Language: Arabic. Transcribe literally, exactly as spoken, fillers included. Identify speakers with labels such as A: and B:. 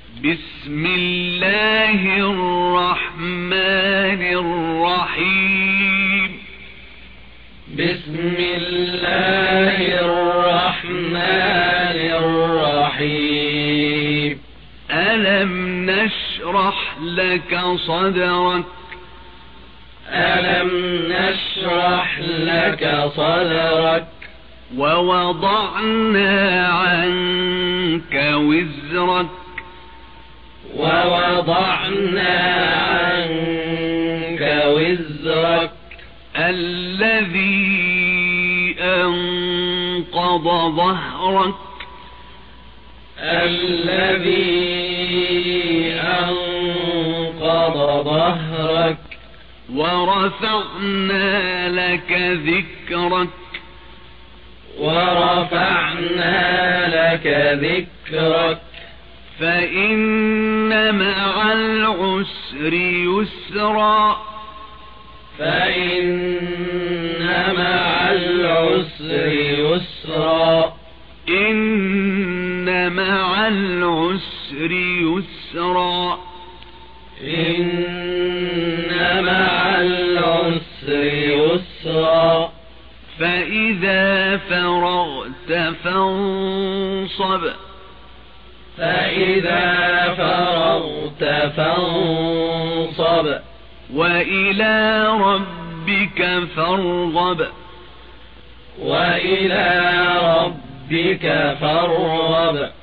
A: بسم الله الرحمن الرحيم
B: بسم الله الرحمن الرحيم
A: ألم نشرح لك صدرك
B: ألم نشرح لك صدرك
A: ووضعنا عنك وزرك
B: ووضعنا عنك وزرك
A: الذي أنقض ظهرك
B: الذي أنقض ظهرك
A: ورفعنا لك ذكرك
B: ورفعنا لك ذكرك
A: فإن مع العسر يسرا
B: فإن مع العسر يسرا
A: إن مع العسر يسرا
B: إن مع العسر يسرا
A: فإذا فرغت فانصب
B: فإذا فرغت فانصب
A: وإلى ربك فارغب
B: وإلى ربك فارغب